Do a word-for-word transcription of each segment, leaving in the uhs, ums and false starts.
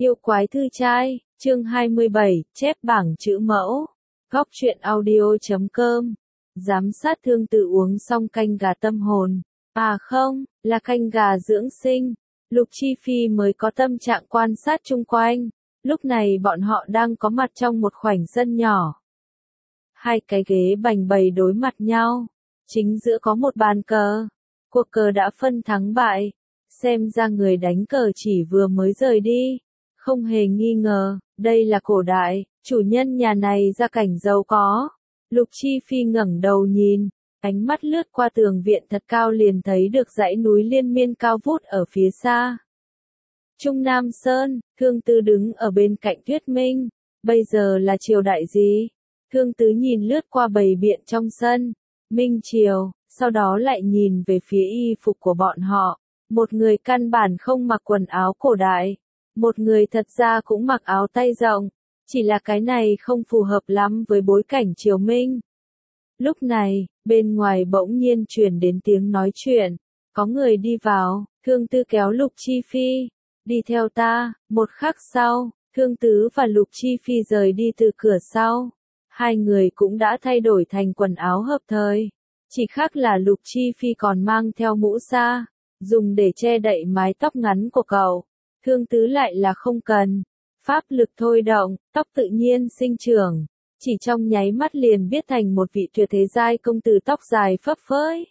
Yêu quái thư trai, chương hai mươi bảy, chép bảng chữ mẫu. Góc truyện audio chấm com. Giám sát Thương Tử uống xong canh gà tâm hồn. À không, là canh gà dưỡng sinh. Lục Chi Phi mới có tâm trạng quan sát chung quanh. Lúc này bọn họ đang có mặt trong một khoảnh sân nhỏ. Hai cái ghế bành bầy đối mặt nhau. Chính giữa có một bàn cờ. Cuộc cờ đã phân thắng bại. Xem ra người đánh cờ chỉ vừa mới rời đi. Không hề nghi ngờ, đây là cổ đại, chủ nhân nhà này gia cảnh giàu có. Lục Chi Phi ngẩng đầu nhìn, ánh mắt lướt qua tường viện thật cao liền thấy được dãy núi liên miên cao vút ở phía xa. Trung Nam Sơn, Thương Tứ đứng ở bên cạnh Thuyết Minh, bây giờ là triều đại gì? Thương Tứ nhìn lướt qua bầy biện trong sân, Minh triều, sau đó lại nhìn về phía y phục của bọn họ. Một người căn bản không mặc quần áo cổ đại. Một người thật ra cũng mặc áo tay rộng, chỉ là cái này không phù hợp lắm với bối cảnh triều Minh. Lúc này, bên ngoài bỗng nhiên truyền đến tiếng nói chuyện, có người đi vào, Thương Tứ kéo Lục Chi Phi, đi theo ta. Một khắc sau, Thương Tứ và Lục Chi Phi rời đi từ cửa sau, hai người cũng đã thay đổi thành quần áo hợp thời, chỉ khác là Lục Chi Phi còn mang theo mũ sa, dùng để che đậy mái tóc ngắn của cậu. Thương Tứ lại là không cần. Pháp lực thôi động, tóc tự nhiên sinh trưởng. Chỉ trong nháy mắt liền biết thành một vị tuyệt thế giai công tử tóc dài phấp phới.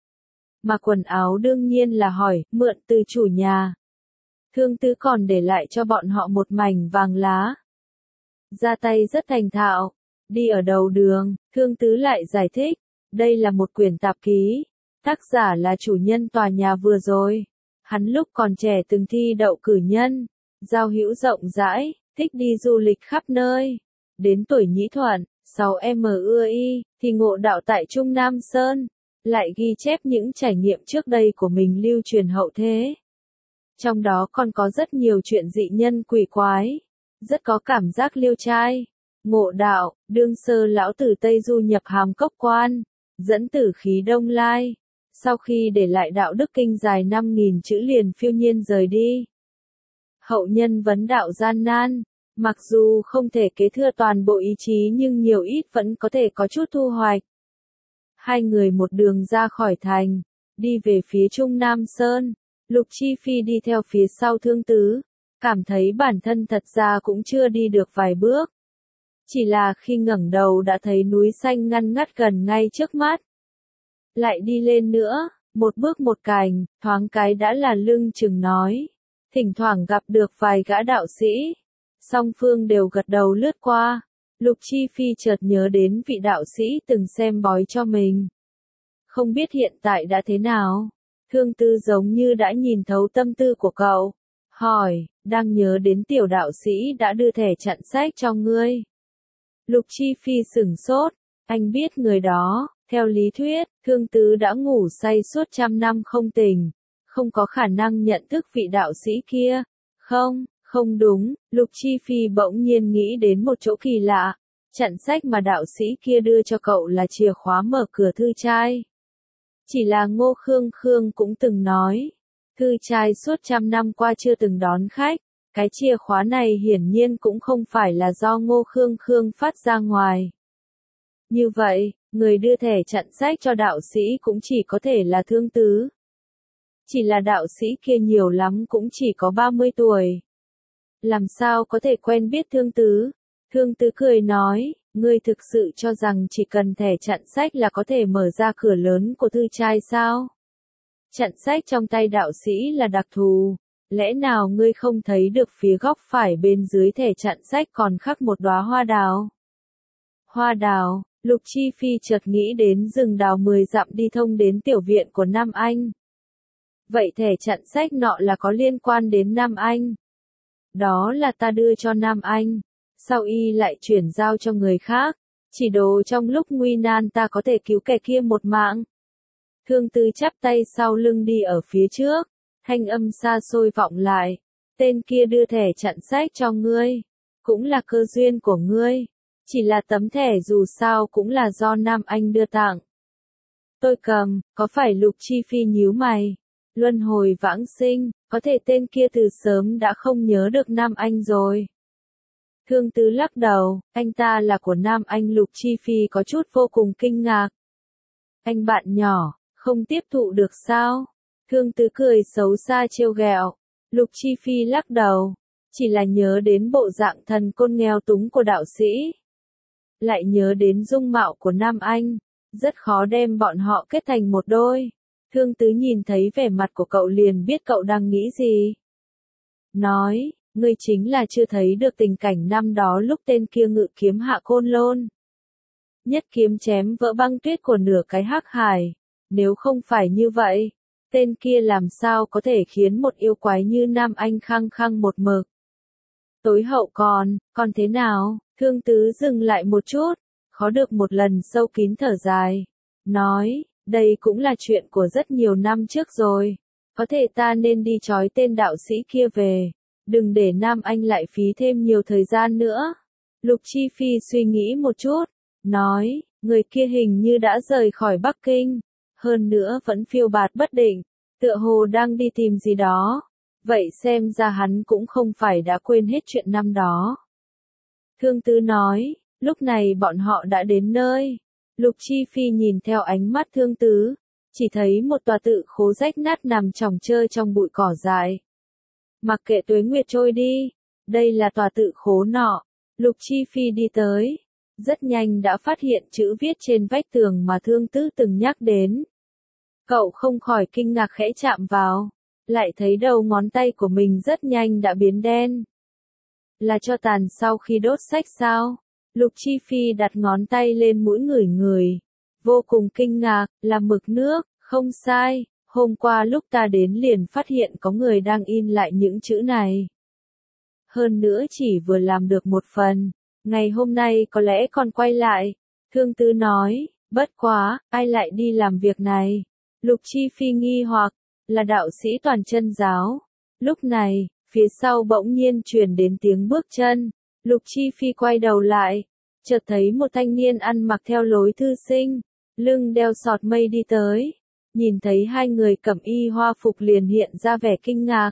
Mà quần áo đương nhiên là hỏi, mượn từ chủ nhà. Thương Tứ còn để lại cho bọn họ một mảnh vàng lá. Ra tay rất thành thạo. Đi ở đầu đường, Thương Tứ lại giải thích. Đây là một quyển tạp ký. Tác giả là chủ nhân tòa nhà vừa rồi. Hắn lúc còn trẻ từng thi đậu cử nhân, giao hữu rộng rãi, thích đi du lịch khắp nơi. Đến tuổi nhĩ thuận, sáu em ưa y, thì ngộ đạo tại Trung Nam Sơn, lại ghi chép những trải nghiệm trước đây của mình lưu truyền hậu thế. Trong đó còn có rất nhiều chuyện dị nhân quỷ quái, rất có cảm giác liêu trai. Ngộ đạo, đương sơ lão tử Tây Du nhập Hàm Cốc Quan, dẫn tử khí Đông Lai. Sau khi để lại đạo đức kinh dài năm nghìn chữ liền phiêu nhiên rời đi. Hậu nhân vấn đạo gian nan, mặc dù không thể kế thừa toàn bộ ý chí nhưng nhiều ít vẫn có thể có chút thu hoạch. Hai người một đường ra khỏi thành, đi về phía Trung Nam Sơn, Lục Chi Phi đi theo phía sau Thương Tứ, cảm thấy bản thân thật ra cũng chưa đi được vài bước. Chỉ là khi ngẩng đầu đã thấy núi xanh ngăn ngắt gần ngay trước mắt. Lại đi lên nữa, một bước một cành, thoáng cái đã là lưng chừng nói. Thỉnh thoảng gặp được vài gã đạo sĩ. Song phương đều gật đầu lướt qua. Lục Chi Phi chợt nhớ đến vị đạo sĩ từng xem bói cho mình. Không biết hiện tại đã thế nào? Thương Tứ giống như đã nhìn thấu tâm tư của cậu. Hỏi, đang nhớ đến tiểu đạo sĩ đã đưa thẻ chặn sách cho ngươi. Lục Chi Phi sửng sốt, anh biết người đó. Theo lý thuyết, Thương Tứ đã ngủ say suốt trăm năm không tỉnh, không có khả năng nhận thức vị đạo sĩ kia. Không, không đúng, Lục Chi Phi bỗng nhiên nghĩ đến một chỗ kỳ lạ. Chặn sách mà đạo sĩ kia đưa cho cậu là chìa khóa mở cửa thư trai. Chỉ là Ngô Khương Khương cũng từng nói, thư trai suốt trăm năm qua chưa từng đón khách. Cái chìa khóa này hiển nhiên cũng không phải là do Ngô Khương Khương phát ra ngoài. Như vậy, người đưa thẻ chặn sách cho đạo sĩ cũng chỉ có thể là Thương Tứ. Chỉ là đạo sĩ kia nhiều lắm cũng chỉ có ba mươi tuổi. Làm sao có thể quen biết Thương Tứ? Thương Tứ cười nói, ngươi thực sự cho rằng chỉ cần thẻ chặn sách là có thể mở ra cửa lớn của thư trai sao? Chặn sách trong tay đạo sĩ là đặc thù. Lẽ nào ngươi không thấy được phía góc phải bên dưới thẻ chặn sách còn khắc một đóa hoa đào? Hoa đào. Lục Chi Phi chợt nghĩ đến rừng đào mười dặm đi thông đến tiểu viện của Nam Anh. Vậy thẻ chặn sách nọ là có liên quan đến Nam Anh. Đó là ta đưa cho Nam Anh. Sao y lại chuyển giao cho người khác? Chỉ đồ trong lúc nguy nan ta có thể cứu kẻ kia một mạng. Thương Tứ chắp tay sau lưng đi ở phía trước. Thanh âm xa xôi vọng lại. Tên kia đưa thẻ chặn sách cho ngươi. Cũng là cơ duyên của ngươi. Chỉ là tấm thẻ dù sao cũng là do Nam Anh đưa tặng. Tôi cầm, có phải Lục Chi Phi nhíu mày? Luân hồi vãng sinh, Có thể tên kia từ sớm đã không nhớ được Nam Anh rồi. Thương Tứ lắc đầu, anh ta là của Nam Anh. Lục Chi Phi có chút vô cùng kinh ngạc. Anh bạn nhỏ, không tiếp thụ được sao? Thương Tứ cười xấu xa trêu ghẹo. Lục Chi Phi lắc đầu, chỉ là nhớ đến bộ dạng thần côn nghèo túng của đạo sĩ. Lại nhớ đến dung mạo của Nam Anh, rất khó đem bọn họ kết thành một đôi. Thương Tứ nhìn thấy vẻ mặt của cậu liền biết cậu đang nghĩ gì. Nói, ngươi chính là chưa thấy được tình cảnh năm đó lúc tên kia ngự kiếm hạ Côn Lôn. Nhất kiếm chém vỡ băng tuyết của nửa cái Hắc Hải. Nếu không phải như vậy, tên kia làm sao có thể khiến một yêu quái như Nam Anh khăng khăng một mực. Tối hậu còn, còn thế nào? Thương Tứ dừng lại một chút, khó được một lần sâu kín thở dài. Nói, đây cũng là chuyện của rất nhiều năm trước rồi. Có thể ta nên đi trói tên đạo sĩ kia về. Đừng để Nam Anh lại phí thêm nhiều thời gian nữa. Lục Chi Phi suy nghĩ một chút. Nói, người kia hình như đã rời khỏi Bắc Kinh. Hơn nữa vẫn phiêu bạt bất định. Tựa hồ đang đi tìm gì đó. Vậy xem ra hắn cũng không phải đã quên hết chuyện năm đó. Thương Tứ nói, lúc này bọn họ đã đến nơi. Lục Chi Phi nhìn theo ánh mắt Thương Tứ, chỉ thấy một tòa tự khố rách nát nằm chồng chơi trong bụi cỏ dại. Mặc kệ tuế nguyệt trôi đi, đây là tòa tự khố nọ. Lục Chi Phi đi tới, rất nhanh đã phát hiện chữ viết trên vách tường mà Thương Tứ từng nhắc đến. Cậu không khỏi kinh ngạc khẽ chạm vào, lại thấy đầu ngón tay của mình rất nhanh đã biến đen. Là tro tàn sau khi đốt sách sao? Lục Chi Phi đặt ngón tay lên mũi ngửi ngửi, vô cùng kinh ngạc, là mực nước, không sai, hôm qua lúc ta đến liền phát hiện có người đang in lại những chữ này. Hơn nữa chỉ vừa làm được một phần, ngày hôm nay có lẽ còn quay lại. Thương Tứ nói, bất quá, ai lại đi làm việc này? Lục Chi Phi nghi hoặc, là đạo sĩ toàn chân giáo. Lúc này, phía sau bỗng nhiên truyền đến tiếng bước chân. Lục Chi Phi quay đầu lại, chợt thấy một thanh niên ăn mặc theo lối thư sinh, lưng đeo sọt mây đi tới. Nhìn thấy hai người cẩm y hoa phục liền hiện ra vẻ kinh ngạc.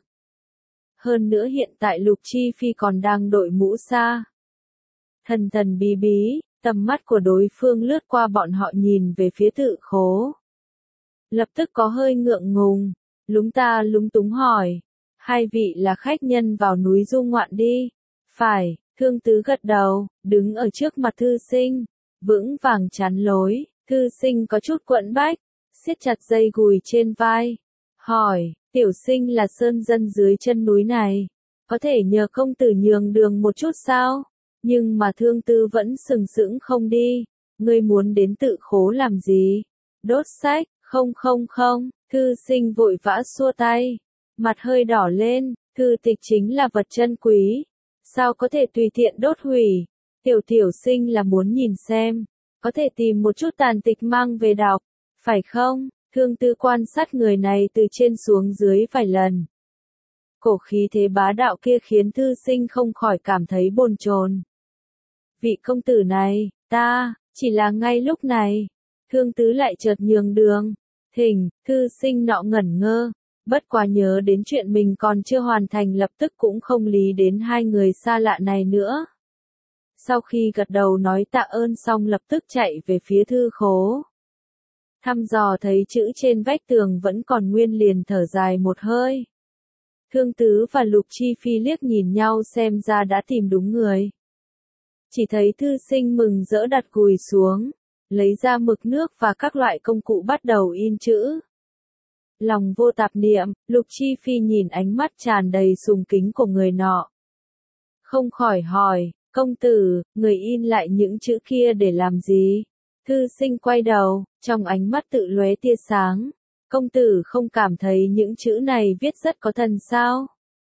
Hơn nữa hiện tại Lục Chi Phi còn đang đội mũ sa. Thần thần bí bí, tầm mắt của đối phương lướt qua bọn họ nhìn về phía tự khố. Lập tức có hơi ngượng ngùng, lúng ta lúng túng hỏi. Hai vị là khách nhân vào núi du ngoạn đi. Phải, Thương Tứ gật đầu, đứng ở trước mặt thư sinh, vững vàng chắn lối. Thư sinh có chút quẫn bách, siết chặt dây gùi trên vai. Hỏi, tiểu sinh là sơn dân dưới chân núi này. Có thể nhờ công tử nhường đường một chút sao? Nhưng mà Thương Tứ vẫn sừng sững không đi. Ngươi muốn đến tự khố làm gì? Đốt sách, không không không, thư sinh vội vã xua tay. Mặt hơi đỏ lên, thư tịch chính là vật chân quý. Sao có thể tùy tiện đốt hủy? Tiểu tiểu sinh là muốn nhìn xem. Có thể tìm một chút tàn tịch mang về đọc. Phải không? Thương Tứ quan sát người này từ trên xuống dưới vài lần. Cổ khí thế bá đạo kia khiến thư sinh không khỏi cảm thấy bồn chồn. Vị công tử này, ta, chỉ là ngay lúc này. Thương Tứ lại chợt nhường đường. Thỉnh, thư sinh nọ ngẩn ngơ. Bất quá nhớ đến chuyện mình còn chưa hoàn thành lập tức cũng không lý đến hai người xa lạ này nữa. Sau khi gật đầu nói tạ ơn xong lập tức chạy về phía thư khố. Thăm dò thấy chữ trên vách tường vẫn còn nguyên liền thở dài một hơi. Thương Tứ và Lục Chi Phi liếc nhìn nhau xem ra đã tìm đúng người. Chỉ thấy thư sinh mừng rỡ đặt gùi xuống, lấy ra mực nước và các loại công cụ bắt đầu in chữ. Lòng vô tạp niệm, Lục Chi Phi nhìn ánh mắt tràn đầy sùng kính của người nọ. Không khỏi hỏi, công tử, người in lại những chữ kia để làm gì? Thư sinh quay đầu, trong ánh mắt tự lóe tia sáng. Công tử không cảm thấy những chữ này viết rất có thần sao?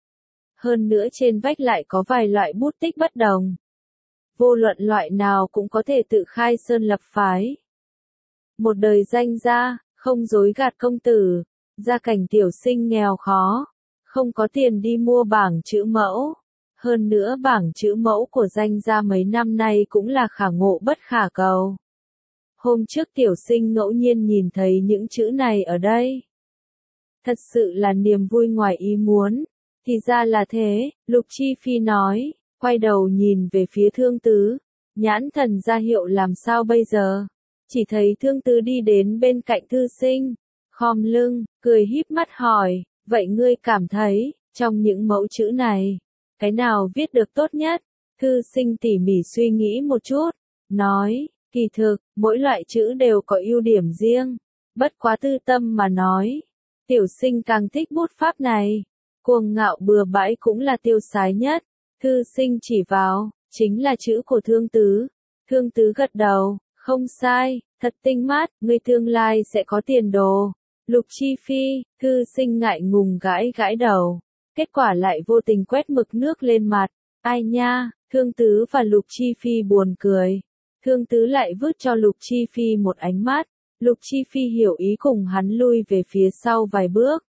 Hơn nữa trên vách lại có vài loại bút tích bất đồng. Vô luận loại nào cũng có thể tự khai sơn lập phái. Một đời danh gia, không dối gạt công tử. Gia cảnh tiểu sinh nghèo khó, không có tiền đi mua bảng chữ mẫu. Hơn nữa bảng chữ mẫu của danh gia mấy năm nay cũng là khả ngộ bất khả cầu. Hôm trước tiểu sinh ngẫu nhiên nhìn thấy những chữ này ở đây. Thật sự là niềm vui ngoài ý muốn. Thì ra là thế, Lục Chi Phi nói, quay đầu nhìn về phía Thương Tứ, nhãn thần ra hiệu làm sao bây giờ. Chỉ thấy Thương Tứ đi đến bên cạnh thư sinh, khom lưng, cười híp mắt hỏi, vậy ngươi cảm thấy, trong những mẫu chữ này, cái nào viết được tốt nhất? Thư sinh tỉ mỉ suy nghĩ một chút, nói, kỳ thực, mỗi loại chữ đều có ưu điểm riêng, bất quá tư tâm mà nói. Tiểu sinh càng thích bút pháp này, cuồng ngạo bừa bãi cũng là tiêu sái nhất. Thư sinh chỉ vào, chính là chữ của Thương Tứ. Thương Tứ gật đầu, không sai, thật tinh mát, ngươi tương lai sẽ có tiền đồ. Lục Chi Phi, thư sinh ngại ngùng gãi gãi đầu, kết quả lại vô tình quét mực nước lên mặt. Ai nha, Thương Tứ và Lục Chi Phi buồn cười. Thương Tứ lại vứt cho Lục Chi Phi một ánh mắt. Lục Chi Phi hiểu ý cùng hắn lui về phía sau vài bước.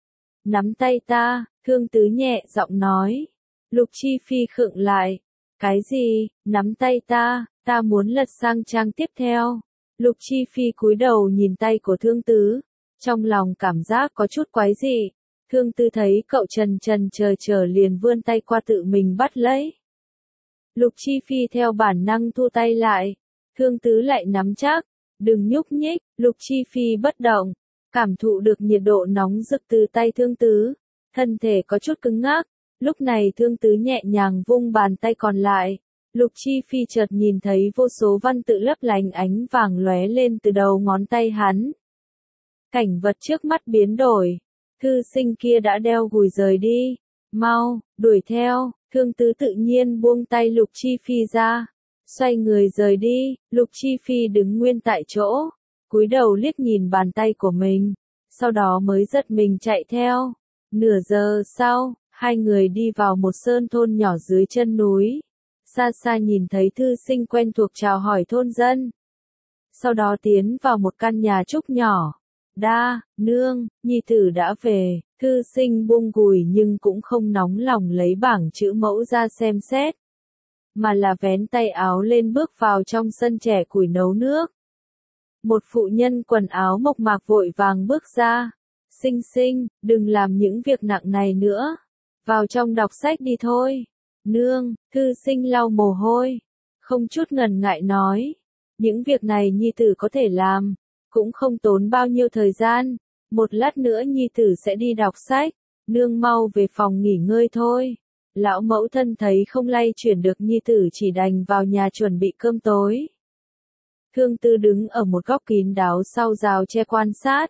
Nắm tay ta, Thương Tứ nhẹ giọng nói. Lục Chi Phi khựng lại. Cái gì, nắm tay ta, ta muốn lật sang trang tiếp theo. Lục Chi Phi cúi đầu nhìn tay của Thương Tứ, trong lòng cảm giác có chút quái dị. Thương Tứ thấy cậu trần trần chờ chờ liền vươn tay qua tự mình bắt lấy. Lục Chi Phi theo bản năng thu tay lại. Thương Tứ lại nắm chắc. Đừng nhúc nhích, Lục Chi Phi bất động, cảm thụ được nhiệt độ nóng rực từ tay Thương Tứ, thân thể có chút cứng ngắc, lúc này Thương Tứ nhẹ nhàng vung bàn tay còn lại, Lục Chi Phi chợt nhìn thấy vô số văn tự lấp lánh ánh vàng lóe lên từ đầu ngón tay hắn. Cảnh vật trước mắt biến đổi, thư sinh kia đã đeo gùi rời đi, mau, đuổi theo, Thương Tứ tự nhiên buông tay Lục Chi Phi ra. Xoay người rời đi, Lục Chi Phi đứng nguyên tại chỗ, cúi đầu liếc nhìn bàn tay của mình, sau đó mới giật mình chạy theo. Nửa giờ sau, hai người đi vào một sơn thôn nhỏ dưới chân núi. Xa xa nhìn thấy thư sinh quen thuộc chào hỏi thôn dân. Sau đó tiến vào một căn nhà trúc nhỏ. Đa, nương, nhi tử đã về, thư sinh buông gùi nhưng cũng không nóng lòng lấy bảng chữ mẫu ra xem xét. Mà là vén tay áo lên bước vào trong sân trẻ củi nấu nước. Một phụ nhân quần áo mộc mạc vội vàng bước ra. Sinh sinh, đừng làm những việc nặng này nữa. Vào trong đọc sách đi thôi. Nương, thư sinh lau mồ hôi. Không chút ngần ngại nói. Những việc này nhi tử có thể làm. Cũng không tốn bao nhiêu thời gian. Một lát nữa nhi tử sẽ đi đọc sách. Nương mau về phòng nghỉ ngơi thôi. Lão mẫu thân thấy không lay chuyển được nhi tử chỉ đành vào nhà chuẩn bị cơm tối. Thương Tứ đứng ở một góc kín đáo sau rào tre quan sát.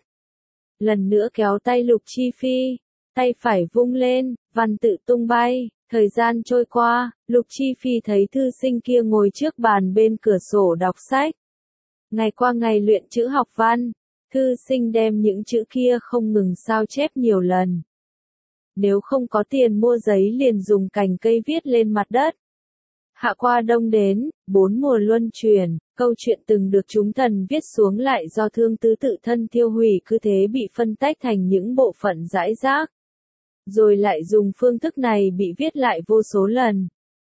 Lần nữa kéo tay Lục Chi Phi, tay phải vung lên, văn tự tung bay, thời gian trôi qua, Lục Chi Phi thấy thư sinh kia ngồi trước bàn bên cửa sổ đọc sách. Ngày qua ngày luyện chữ học văn, thư sinh đem những chữ kia không ngừng sao chép nhiều lần. Nếu không có tiền mua giấy liền dùng cành cây viết lên mặt đất. Hạ qua đông đến, bốn mùa luân chuyển, câu chuyện từng được chúng thần viết xuống lại do Thương Tứ tự thân tiêu hủy cứ thế bị phân tách thành những bộ phận rải rác. Rồi lại dùng phương thức này bị viết lại vô số lần.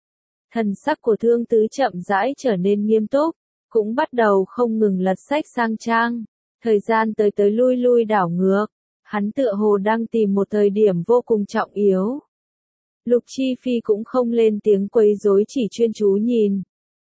Thần sắc của Thương Tứ chậm rãi trở nên nghiêm túc, cũng bắt đầu không ngừng lật sách sang trang. Thời gian tới tới lui lui đảo ngược. Hắn tựa hồ đang tìm một thời điểm vô cùng trọng yếu. Lục Chi Phi cũng không lên tiếng quấy rối chỉ chuyên chú nhìn.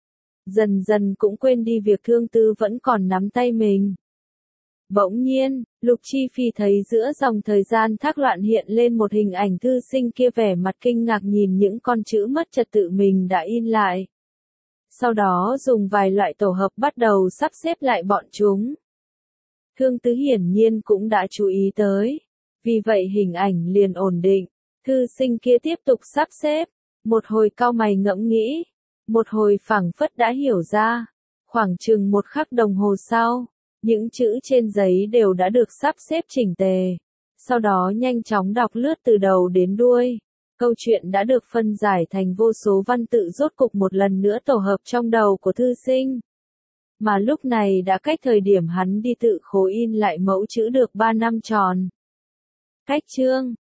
Dần dần cũng quên đi việc Thương Tứ vẫn còn nắm tay mình. Bỗng nhiên, Lục Chi Phi thấy giữa dòng thời gian thác loạn hiện lên một hình ảnh thư sinh kia vẻ mặt kinh ngạc nhìn những con chữ mất trật tự mình đã in lại. Sau đó dùng vài loại tổ hợp bắt đầu sắp xếp lại bọn chúng. Thương Tứ hiển nhiên cũng đã chú ý tới. Vì vậy hình ảnh liền ổn định. Thư sinh kia tiếp tục sắp xếp. Một hồi cau mày ngẫm nghĩ. Một hồi phảng phất đã hiểu ra. Khoảng chừng một khắc đồng hồ sau. Những chữ trên giấy đều đã được sắp xếp chỉnh tề. Sau đó nhanh chóng đọc lướt từ đầu đến đuôi. Câu chuyện đã được phân giải thành vô số văn tự rốt cục một lần nữa tổ hợp trong đầu của thư sinh. Mà lúc này đã cách thời điểm hắn đi tự khối in lại mẫu chữ được ba năm tròn. Cách chương